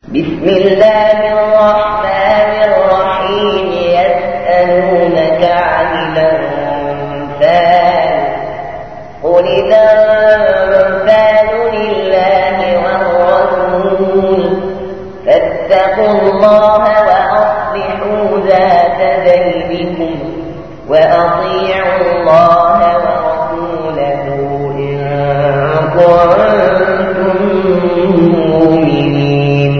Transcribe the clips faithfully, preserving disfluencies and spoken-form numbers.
بسم الله الرحمن الرحيم. يسألونك عن الأنفال قل الأنفال لله والرسول فاتقوا الله وأصلحوا ذات بينكم وأطيعوا الله ورسوله إن كنتم مؤمنين.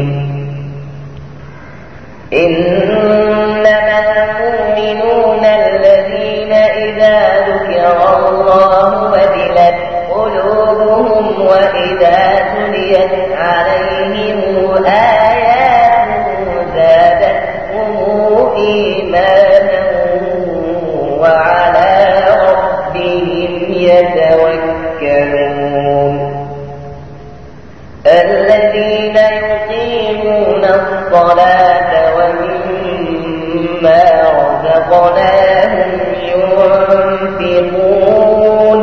إنما المؤمنون الذين إذا ذكر الله وجلت قلوبهم وإذا تليت عليهم آياته زادتهم إيمانا وعلى ربهم يتوكلون. الذين يقيمون الصلاة ومما رزقناهم ينفقون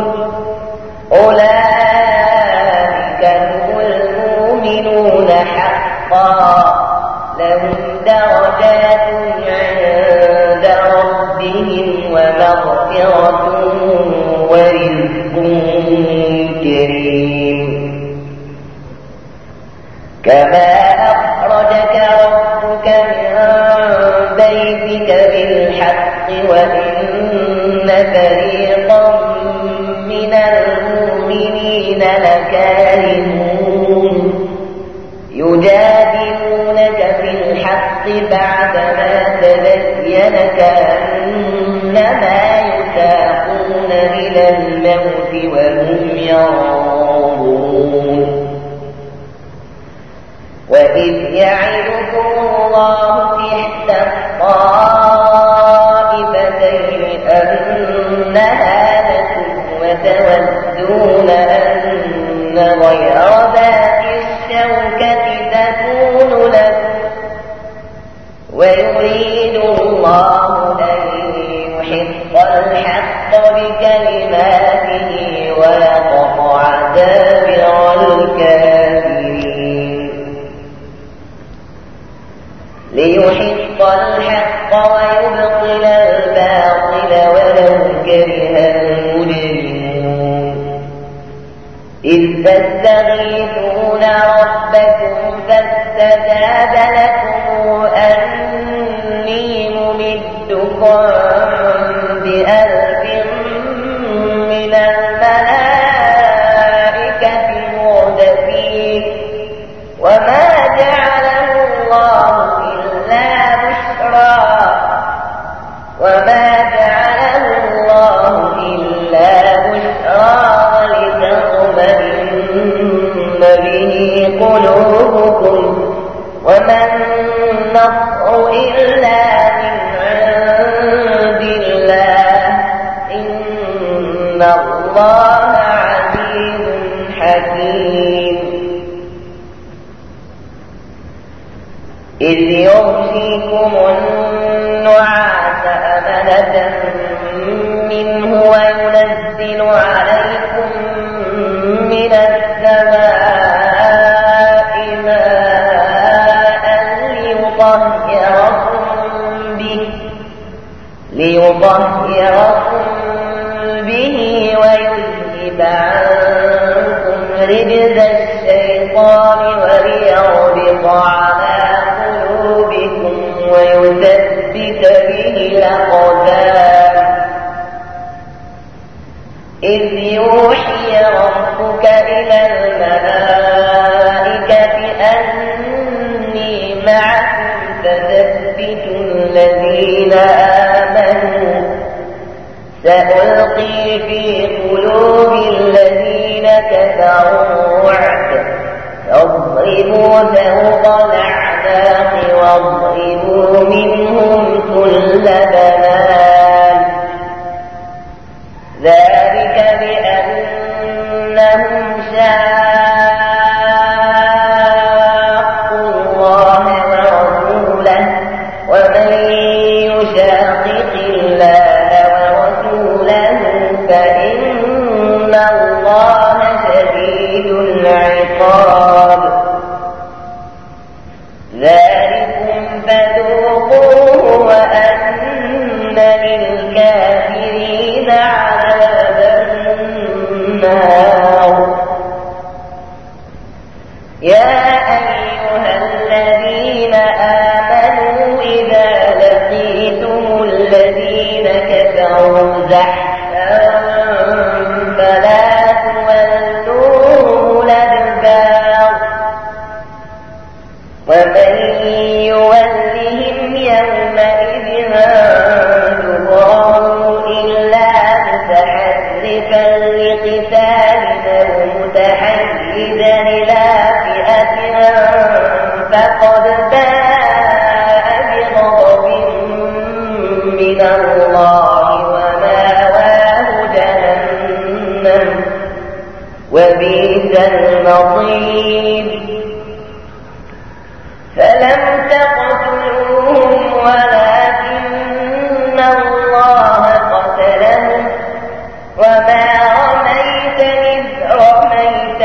أولئك هم المؤمنون حقا لهم درجات عند ربهم ومغفرة ورزق كريم. كما أخرجك ربك من بيتك بالحق وإن فريقا من المؤمنين لكارهون يجادلونك في الحق بعدما تبين كأنما يساقون إلى الموت وهم ينظرون. وإذ يعدكم الله إحدى الطائفتين أنها لكم وتودون أن غير ذات الشوكة تكون لكم ويريد الله أن يحق الحق بكلماته ويقطع دابر الكافرين. ليحق الحق ويبطل الباطل ولو كره المجرمون. إذ تستغيثون ربكم فاستجاب لكم أني ممدكم بألف من الملائكة مردفين وما جعله الله وما جعله الله إلا بشرى ولتطمئن به قلوبكم وما النصر إلا من عند الله إن الله عزيز حكيم. إذ يغشيكم النعاس أمنة منه وينزل عليكم من السماء ماء ليطهركم به ليطهركم به ويذهب عنكم رجز الشيطان وليربط على قلوبكم ويثبت به الأقدام. إذ يوحي ربك إلى الملائكة أني معكم فثبتوا الذين آمنوا سألقي في قلوب الذين كفروا الرعب فاضربوا فوق الأعناق واضربوا منهم كل بنان ذلك بأنهم شاقوا الله ورسوله ومن يشاقق الله ورسوله فإن الله شديد العقاب. ذلكم فذوقوه وأن للكافرين عذاب النار. يا أيها الذين آمنوا إذا لقيتم الذين كفروا زحفا فلا تولوهم الأدبار ومن يولهم يومئذ دبره إلا متحرفا لقتال أو متحيزا إلى فئة فقد باء بغضب من الله ومأواه جهنم وبئس المصير. فلم تقتلوهم ولكن الله قتلهم وما رميت إذ رميت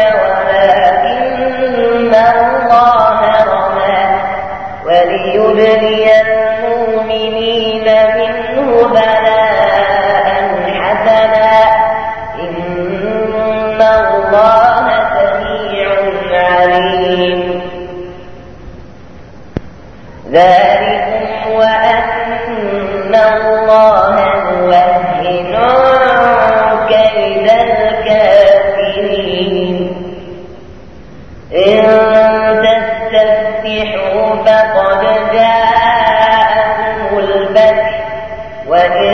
ولكن الله رمى وليبلي المؤمنين منه بلاء حسنا إن الله سميع عليم. ذلكم وأن الله موهن كيد الكافرين. إن تستفتحوا فقد جاءكم الفتح وإن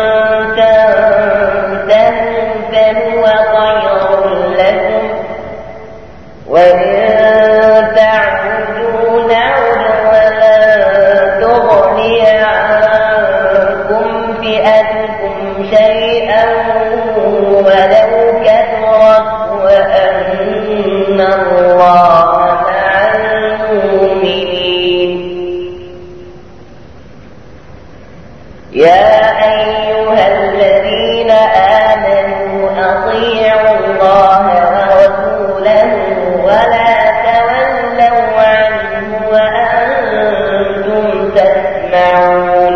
تنتهوا فهو خير لكم وإن تعودوا نعد تغني عنكم فئتكم شيئا ولو كثرت وأن الله مع المؤمنين. يا أيها الذين آمنوا أطيعوا الله ورسوله ولا تولوا عنه وأنتم تسمعون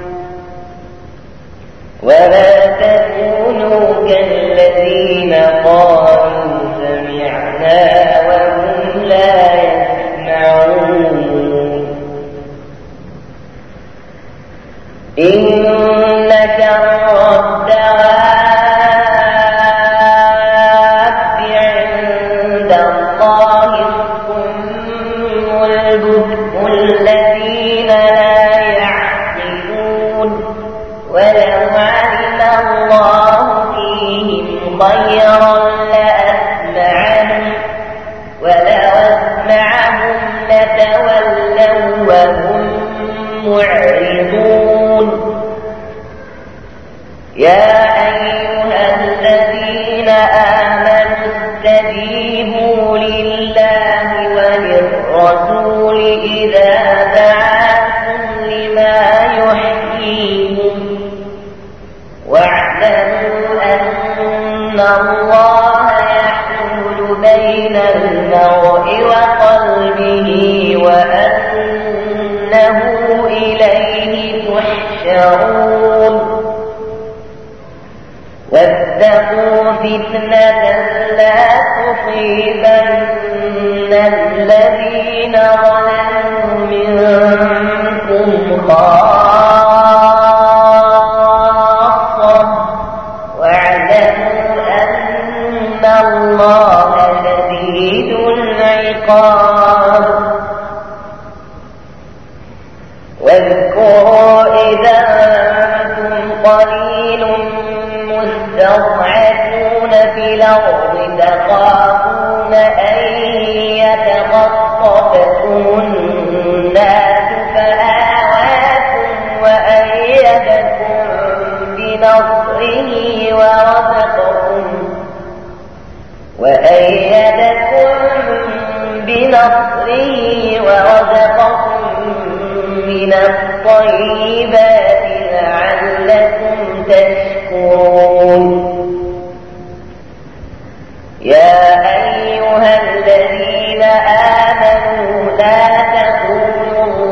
ولا تكونوا كالذين قالوا سمعنا وهم لا يسمعون. إن شر الدواب عند الله الصم البكم الذين لا يعقلون ولو علم الله فيهم خيرا لأسمعهم ولو أسمعهم لتولوا وهم معرضون. يا أيها الذين آمنوا استجيبوا لله وللرسول إذا دعاكم لما يحييكم واعلموا أن الله يحول بين المرء وقلبه وأنه إليه تحشرون. واتقوا فتنة لا تصيبن الذين ظلموا منكم خاصة واعلموا أن الله شديد العقاب. واذكروا إذا أنتم قليل مستضعفون في الأرض تخافون أن يتخطفكم الناس فآواكم وأيدكم بنصره ورزقكم وأيدكم بنصره ورزقكم من الطيبات لعلكم تشكرون. يا أيها الذين آمنوا لا تقولوا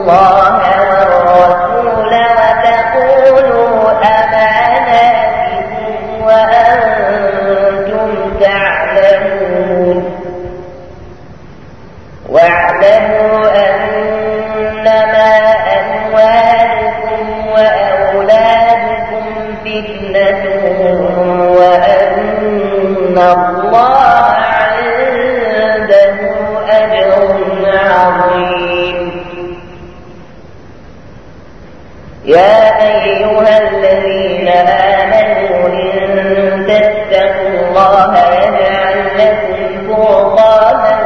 الله والرسول وتخونوا أماناتكم وأنتم تعلمون واعلموا أنما أموالكم وأولادكم فتنة وأن الله عنده أجر عظيم. يا أيها الذين آمنوا إن تتقوا الله يجعل لكم فرقانا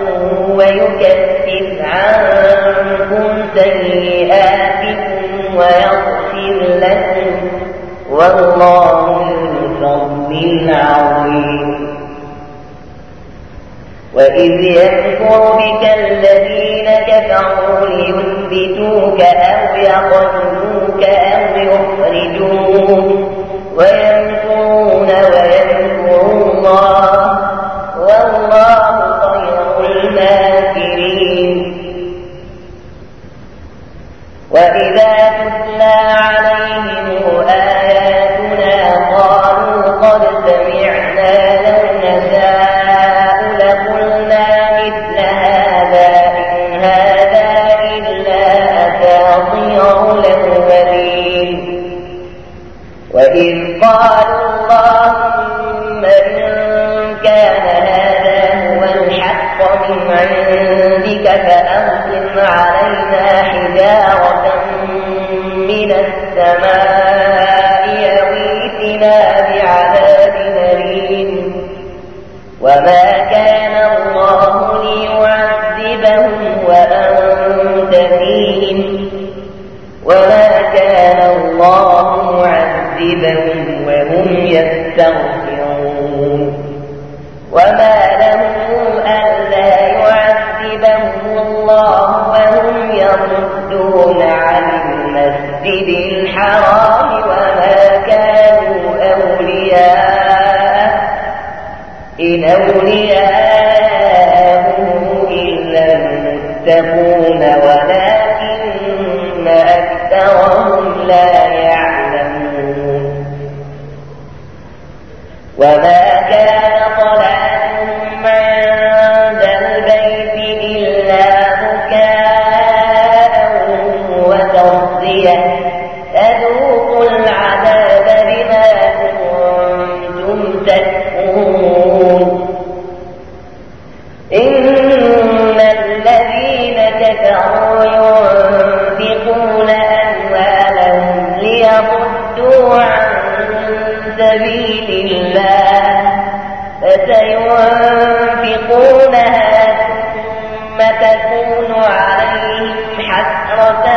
ويكفر عنكم سيئاتكم ويغفر لكم والله ذو الفضل العظيم. وإذ يمكر بك الذين كفروا ليثبتوك أو يقتلوك أو يخرجوك ويمكرون ويمكر الله والله خير الماكرين. وإذا تتلى عليهم آياتنا قالوا قد سمعنا لو نشاء لقلنا مثل هذا إن هذا إلا أساطير الأولين. وإذ قالوا اللهم إن كان هذا هو الحق من عندك فأمطر علينا حجارة من السماء يغيثنا بعذاب أليم. وما كان الله ليعذبهم وأنت فيهم وما كان الله معذبهم وهم يستغفرون. وما لهم ألا يعذبهم الله وهم يصدون عن المسجد الحرام وما كانوا أولياءه إن أولياءه إلا المتقون ولكن أكثرهم لا يعلمون. وما كان صلاتهم عند البيت إلا بكاء وتصدية فذوقوا العذاب بما كنتم تكفرون. إن الذين كفروا ينفقون أموالهم ليصدوا عن سبيل الله فسينفقونها ثم تكون عليهم حسرة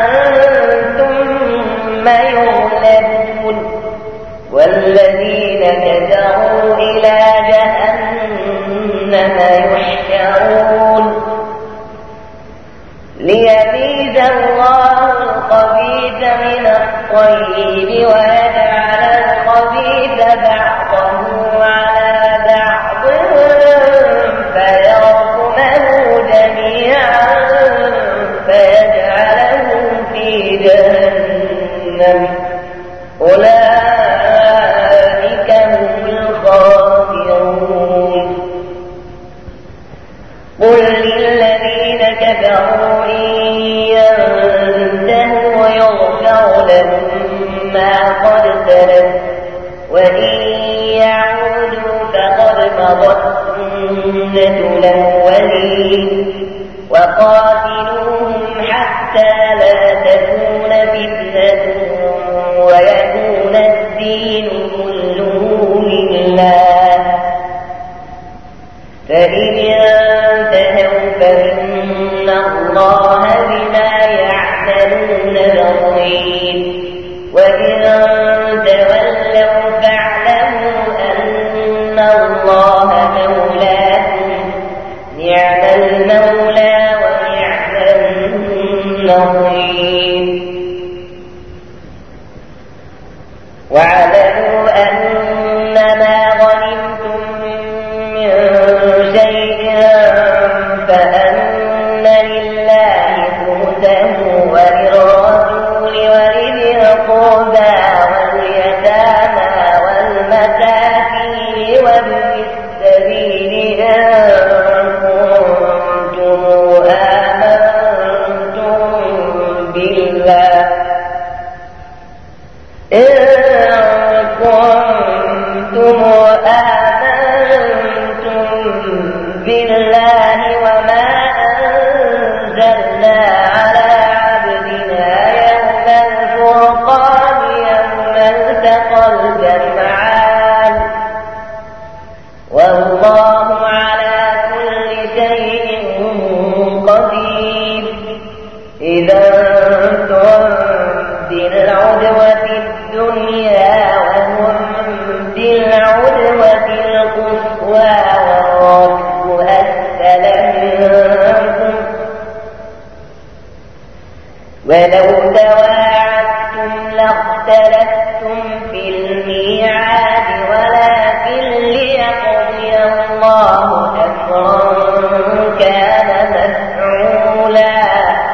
ثم يغلبون والذين كفروا إلى جهنم يحشرون. ليميز الله الخبيث من الطيب ويجعل الخبيث بعضه على بعض فيركمه جميعا فيجعله في جهنم أولئك هم الخاسرون. قل للذين كفروا إن ينتهوا يغفر لهم ما قد سلف وإن يعودوا فقد مضت سنة الأولين. وقاتلوهم حتى لا تكون فتنة ويكون الدين كله لله. فإن انتهوا فإن الله بما يعملون بصير. وإن تولوا فاعلموا أن الله مولاكم نعم المولى ونعم النصير. واعلموا أنما غنمتم من شيء فأن لله خمسه إذا أنتم بالعدوة الدنيا وهم بالعدوة القصوى والركب أسفل منكم ولو تواعدتم لاختلفتم في الميعاد ولكن ليقضي الله أمرا كان مفعولا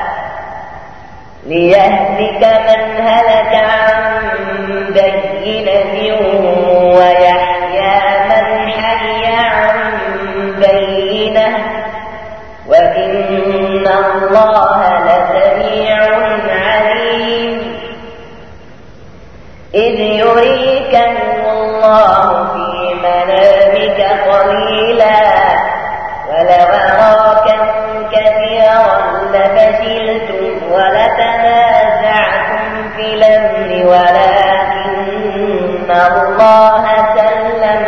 ليهلك من هلك عن بينة ويحيى من حي عن بينة وإن الله لسميع عليم إذ يريكهم الله في منامك قليلا ولو أراكهم كثيرا لفشلتم ولتنازعتم في الأمر ولكن الله سلم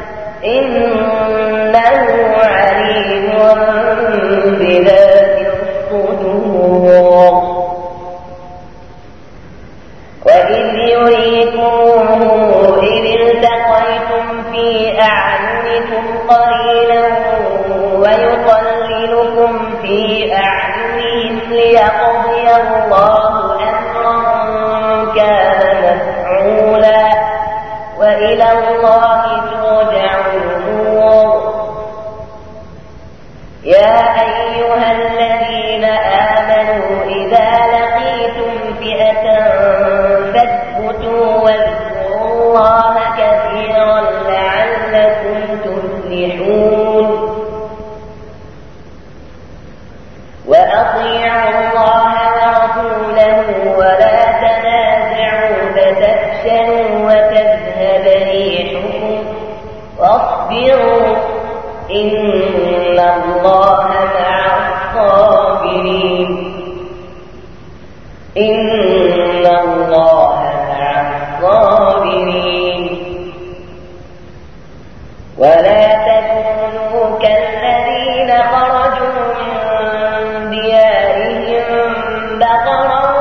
إنه عليم بذات الصدور وإذ يريكموهم إذ التقيتم في أعينكم قليلا ويقللكم في أعينهم ليقضي الله أمرا كان مفعولا وإلى الله ترجع الأمور يا أيها الذين آمنوا إذا لقيتم فئة فاثبتوا واذكروا الله كثيرا لعلكم تفلحون وأطيعوا الله ورسوله ولا تنازعوا فتفشلوا وتذهب ريحكم واصبروا إن الله مع الصابرين إن الله مع الصابرين ولا تكونوا كالذين خرجوا من ديارهم بطرا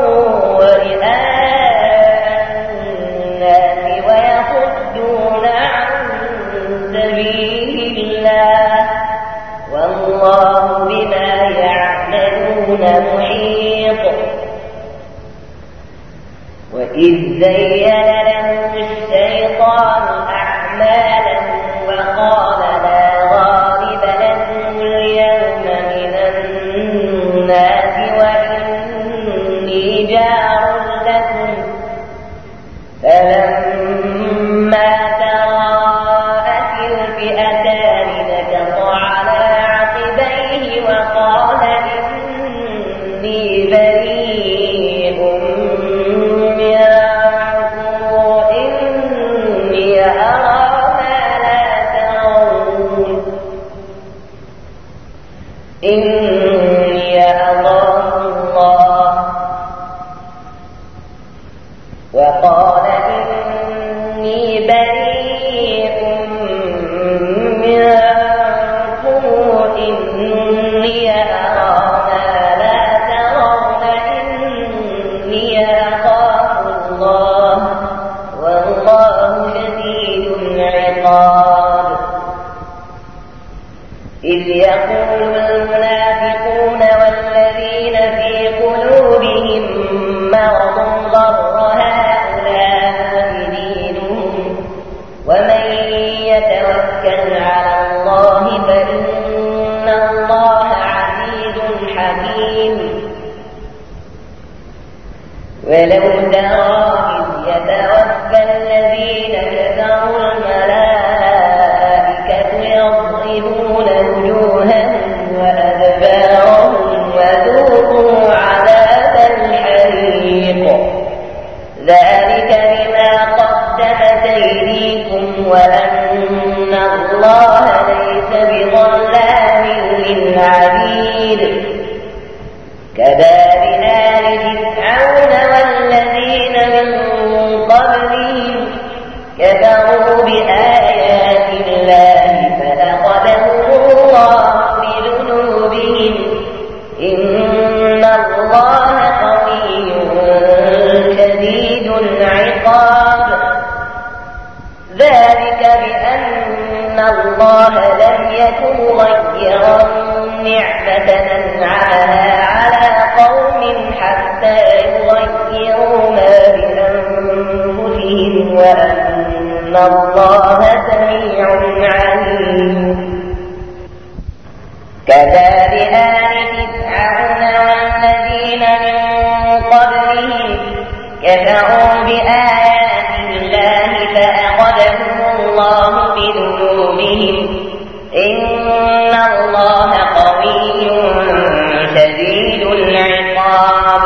ورئاء الناس ويصدون عن سبيل الله والله بما يعملون محيط وإذ زين لهم الشيطان أعمالهم وقال لا غالب لكم اليوم من الناس وإني جار لكم فلما تراءت الفئتان نكص على عقبيه وقال إني بريء منكم إني أرى ما لا ترون إني أخاف الله وقال إني بريء منكم إني أرى ما لا ترون إني أخاف الله والله شديد العقاب إذ يقول المنافقون والذين في قلوبهم مرض غر هؤلاء دينهم ومن يتوكل على الله فإن الله عزيز حكيم ولو ترى إذ يتوفى الذين كفروا الملائكة يضربون وجوههم وأدبارهم وذوقوا عذاب الحريق ذلك بما قدمت أيديكم وأن الله ليس بظلام للعبيد كداب آل فرعون والذين من قبلهم كفروا بآيات الله فأخذهم الله بذنوبهم إن الله يك مغيرا نعمة أنعمها على قوم حتى يغيروا ما بأنفسهم وأن الله سميع عليم. كداب آل فرعون والذين من قبلهم كفروا بآيات الله فأخذهم الله بذنوبهم إن الله قوي شديد العقاب.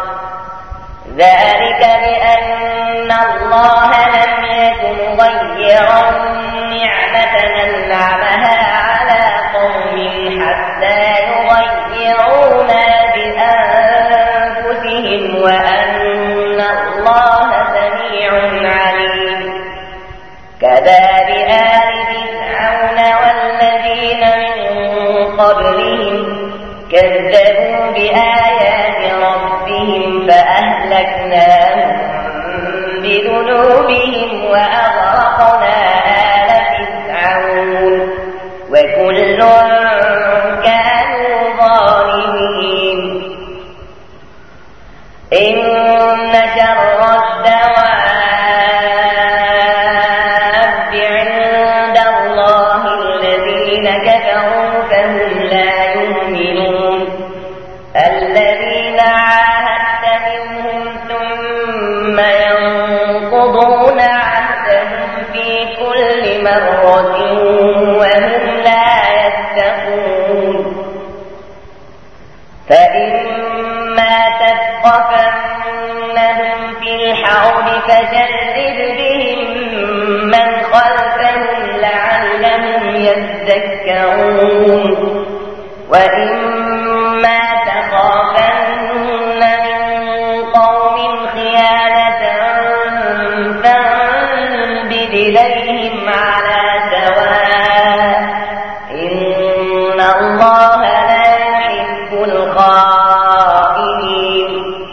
ذلك بأن الله لم يكن مغيرا نعمة أنعمها على قوم حتى يغيروا ما بأنفسهم وأن الله سميع عليم. كداب آل فرعون والذين من قبلهم كذبوا بآيات ربهم فأهلكناهم بذنوبهم وأغرقنا آل فرعون وكل كانوا ظالمين. إن شر الدواب عند الله الذين كفروا فهم لا يؤمنون. الذين عاهدت منهم ثم ينقضون عهدهم في كل مرة وهم لا يتقون. فإما تثقفنهم في الحرب فشرد بهم من خلفهم لعلهم يذكرون. وإما تخافن من قوم خيانة فانبذ إليهم على سواء إن الله لا يحب الخائنين.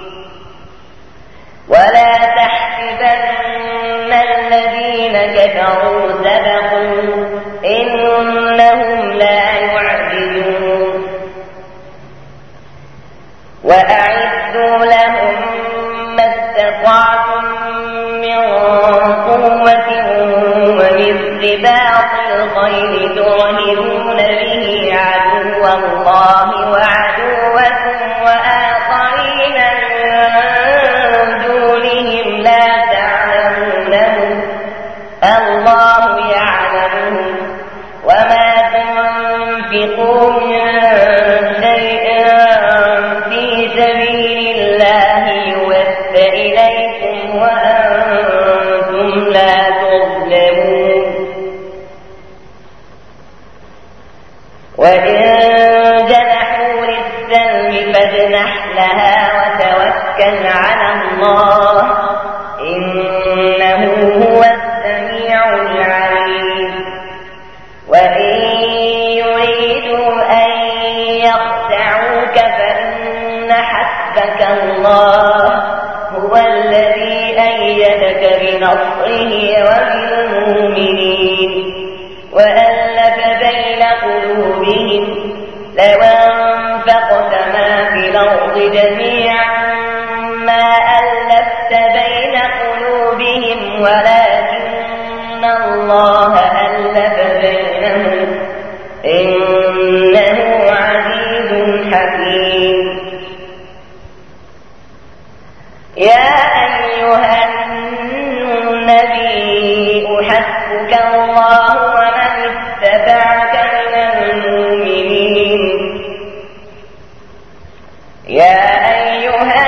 ولا تحسبن الذين كفروا سبقوا إنهم لا يعجزون. وأعدوا لهم ما استطعتم من قوة ومن رباط الخيل ترهبون به عدو الله وعدوكم وآخرين من دونهم لا تعلمونهم الله يعلمهم. وما تنفقوا من شيء في سبيل الله يوفى إليكم وأنتم لا تظلمون. وإن جنحوا للسلم فاجنح لها وتوكل على الله إنه هو السميع العليم. وإن يريدوا أن يخدعوك فإن حسبك الله هو الذي أيدك بنصره وبالمؤمنين وألف بين قلوبهم لو أنفقت ما في الأرض جميعا ما ألفت بين قلوبهم ولكن الله ألف بينهم إنه عزيز حكيم. يا أيها النبي حسبك الله ومن اتبعك من المؤمنين. يا أيها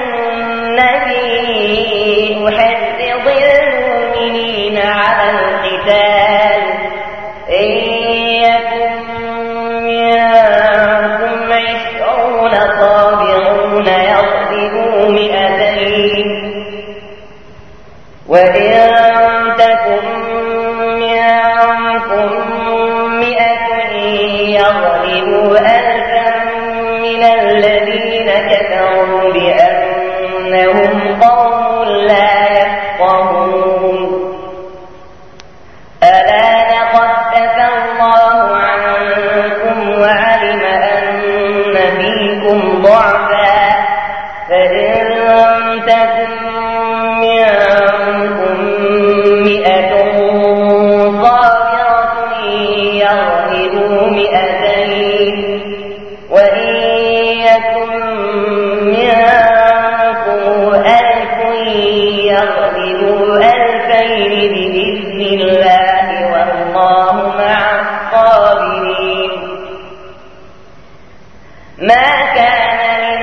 النبي حرض المؤمنين على القتال إن يكن منكم عشرون صابرون يغلبوا مئتين وإن تكن منكم مئة يغلبوا ألفا من الذين كفروا بأنهم قوم لا يفقهون. ألا لقد عفى الله عنك فإن تكن منكم مئة صابرة يغلبوا مئتين وإن يكن منكم ألف يغلبوا ألفين بإذن الله والله مع الصابرين. ما كان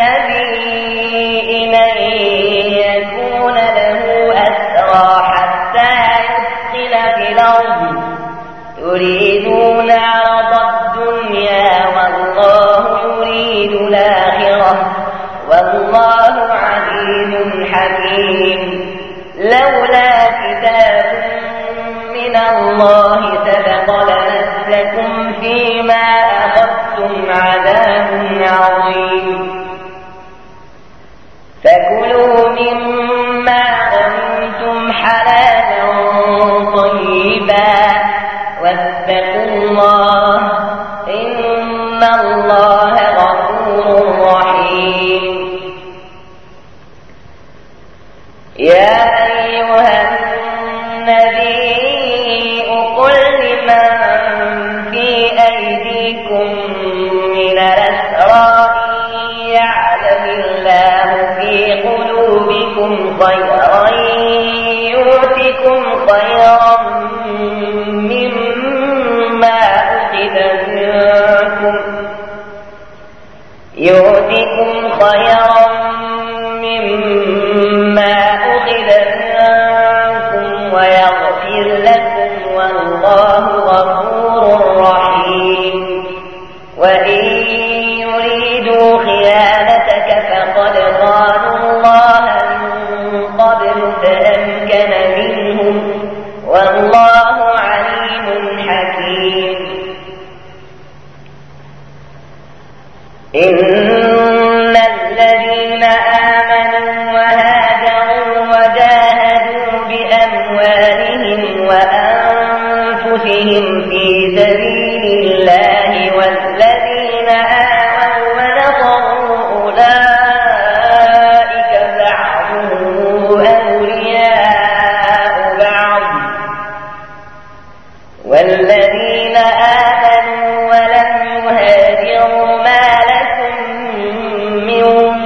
لنبي أن يكون له أسرى حتى يثخن في الأرض تريدون عرض الدنيا والله يريد الآخرة والله عزيز حكيم. لولا كتاب من الله سبق لمسكم فيما أخذتم عذاب عظيم. فكلوا مما غنمتم حلالا طيبا واتقوا الله إن الله غفور رحيم. يا أيها النبي قل لمن في أيديكم من الأسرى يعلم الله في قلوبكم خيرا يؤتكم خيرا مما أخذ منكم يؤتكم خيرا مما أخذ منكم ويغفر لكم والله غفور رحيم. وإن يريدوا خيانتك فقد خانوا الله من قبل فأمكن منهم والله عليم حكيم. إن الذين آمنوا وهاجروا وجاهدوا بأموالهم وأنفسهم في سبيل الله والذين آمنوا ونصروا أولئك بعضهم أولياء بعض والذين آمنوا ولم يهاجروا ما لكم من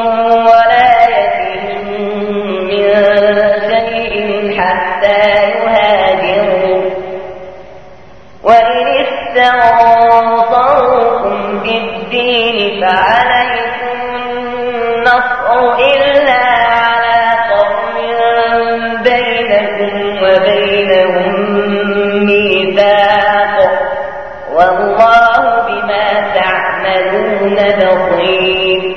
ولايتهم من شيء حتى يهاجروا وإن استنصروكم في الدين فعليكم النصر إلا على قوم بينكم وبينهم ميثاق والله بما تعملون بصير.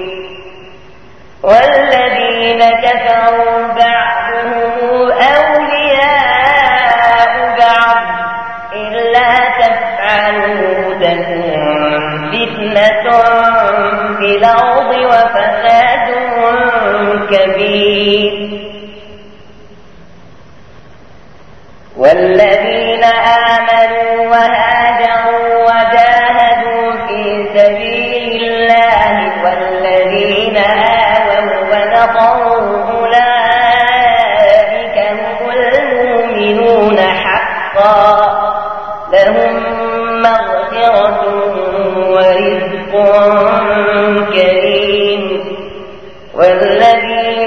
والذين كفروا بعضهم أولياء بعض إلا تفعلوا تكن فتنة في الأرض وفساد كبير. والذين آمنوا وهاجروا وجاهدوا في سبيل الله والذين آووا ونصروا أولئك هم المؤمنون حقا لهم مغفرة ورزق كريم. والذين